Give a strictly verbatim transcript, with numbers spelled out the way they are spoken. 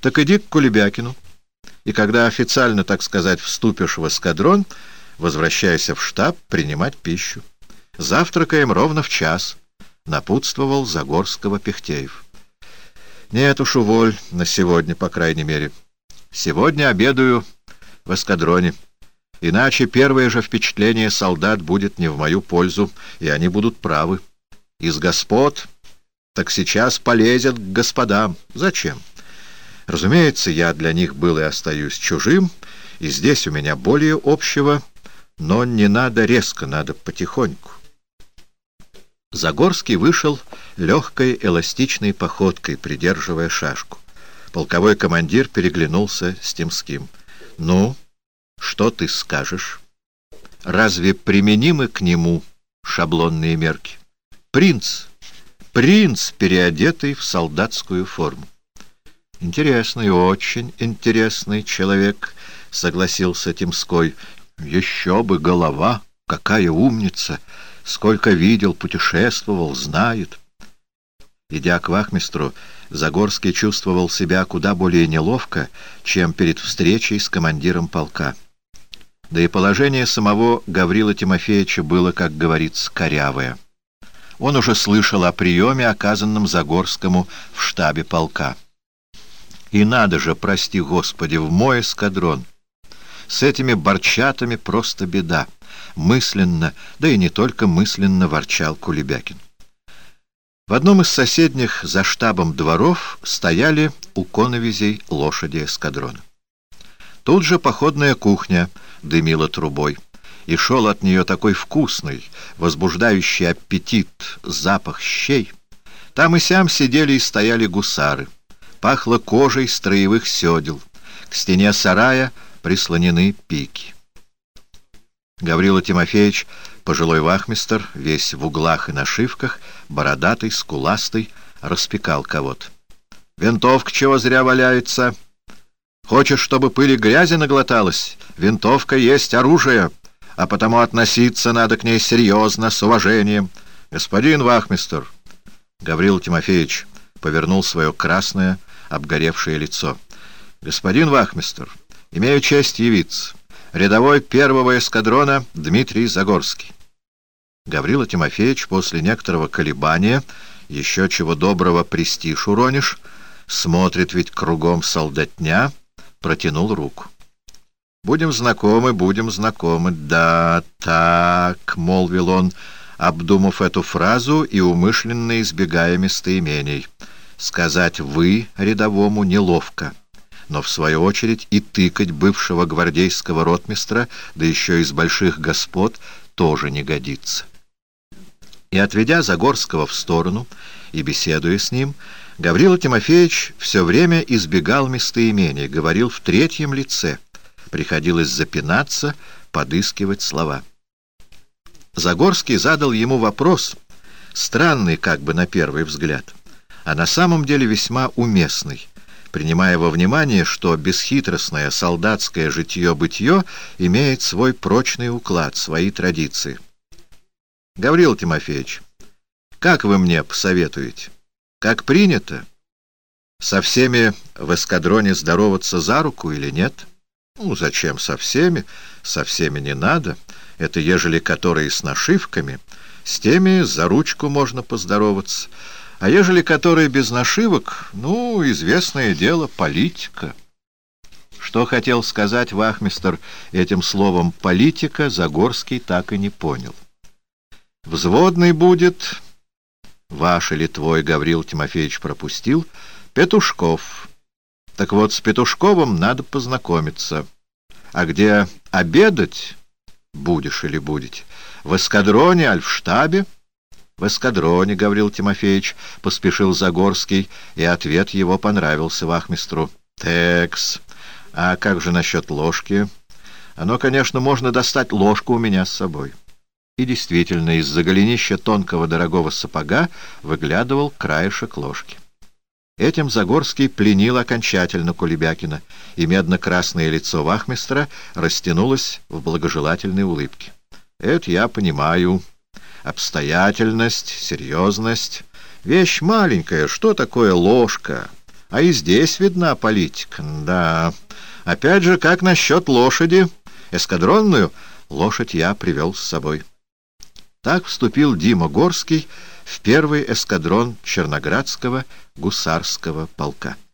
Так иди к Кулебякину, и когда официально, так сказать, вступишь в эскадрон, возвращайся в штаб принимать пищу. Завтракаем ровно в час, — напутствовал Загорского Пихтеев. Нет уж, уволь, на сегодня, по крайней мере. Сегодня обедаю в эскадроне. Иначе первое же впечатление солдат будет не в мою пользу, и они будут правы. Из господ так сейчас полезет к господам. Зачем? Разумеется, я для них был и остаюсь чужим, и здесь у меня более общего, но не надо резко, надо потихоньку. Загорский вышел легкой эластичной походкой, придерживая шашку. Полковой командир переглянулся с Темским. — Ну, что ты скажешь? Разве применимы к нему шаблонные мерки? Принц, принц, переодетый в солдатскую форму. — Интересный, очень интересный человек, — согласился Темской. — Еще бы голова, какая умница! Сколько видел, путешествовал, знает. Идя к вахмистру, Загорский чувствовал себя куда более неловко, чем перед встречей с командиром полка. Да и положение самого Гаврила Тимофеевича было, как говорится, корявое. Он уже слышал о приеме, оказанном Загорскому в штабе полка. И надо же, прости Господи, в мой эскадрон. С этими борчатами просто беда. Мысленно, да и не только мысленно, ворчал Кулебякин. В одном из соседних за штабом дворов стояли у коновизей лошади эскадрона. Тут же походная кухня дымила трубой, и шел от нее такой вкусный, возбуждающий аппетит запах щей. Там и сям сидели и стояли гусары. Пахло кожей строевых седел. К стене сарая прислонены пики. Гаврила Тимофеевич, пожилой вахмистр, весь в углах и нашивках, бородатый, скуластый, распекал кого-то. «Винтовка чего зря валяется? Хочешь, чтобы пыли грязи наглоталась? Винтовка есть оружие, а потому относиться надо к ней серьезно, с уважением. Господин вахмистр!» Гаврила Тимофеевич повернул свое красное, обгоревшее лицо. «Господин вахмистр, имею честь явиться. Рядовой первого эскадрона Дмитрий Загорский». Гаврила Тимофеевич после некоторого колебания, еще чего доброго престиж уронишь, смотрит ведь кругом солдатня, протянул руку. «Будем знакомы, будем знакомы. Да, так», — молвил он, обдумав эту фразу и умышленно избегая местоимений. «Сказать «вы» рядовому неловко». Но, в свою очередь, и тыкать бывшего гвардейского ротмистра, да еще из больших господ, тоже не годится. И, отведя Загорского в сторону и беседуя с ним, Гаврила Тимофеевич все время избегал местоимений, говорил в третьем лице. Приходилось запинаться, подыскивать слова. Загорский задал ему вопрос, странный как бы на первый взгляд, а на самом деле весьма уместный, принимая во внимание, что бесхитростное солдатское житье-бытье имеет свой прочный уклад, свои традиции. «Гаврил Тимофеевич, как вы мне посоветуете? Как принято? Со всеми в эскадроне здороваться за руку или нет?» «Ну, зачем со всеми? Со всеми не надо. Это ежели которые с нашивками. С теми за ручку можно поздороваться. А ежели которые без нашивок, ну, известное дело, политика». Что хотел сказать вахмистр этим словом «политика», Загорский так и не понял. «Взводный будет, ваш или твой, Гаврил Тимофеевич пропустил, Петушков. Так вот, с Петушковым надо познакомиться. А где обедать будешь или будете? В эскадроне, аль в штабе?» «В эскадроне, Гаврил Тимофеевич», — поспешил Загорский, и ответ его понравился вахмистру. «Текс, а как же насчет ложки? Оно, конечно, можно достать ложку у меня с собой». И действительно, из-за голенища тонкого дорогого сапога выглядывал краешек ложки. Этим Загорский пленил окончательно Кулебякина, и медно-красное лицо вахмистра растянулось в благожелательной улыбке. «Это я понимаю. Обстоятельность, серьезность. Вещь маленькая. Что такое ложка? А и здесь видна политика. Да, опять же, как насчет лошади? Эскадронную лошадь я привел с собой. Так вступил Дима Горский в первый эскадрон Черноградского гусарского полка.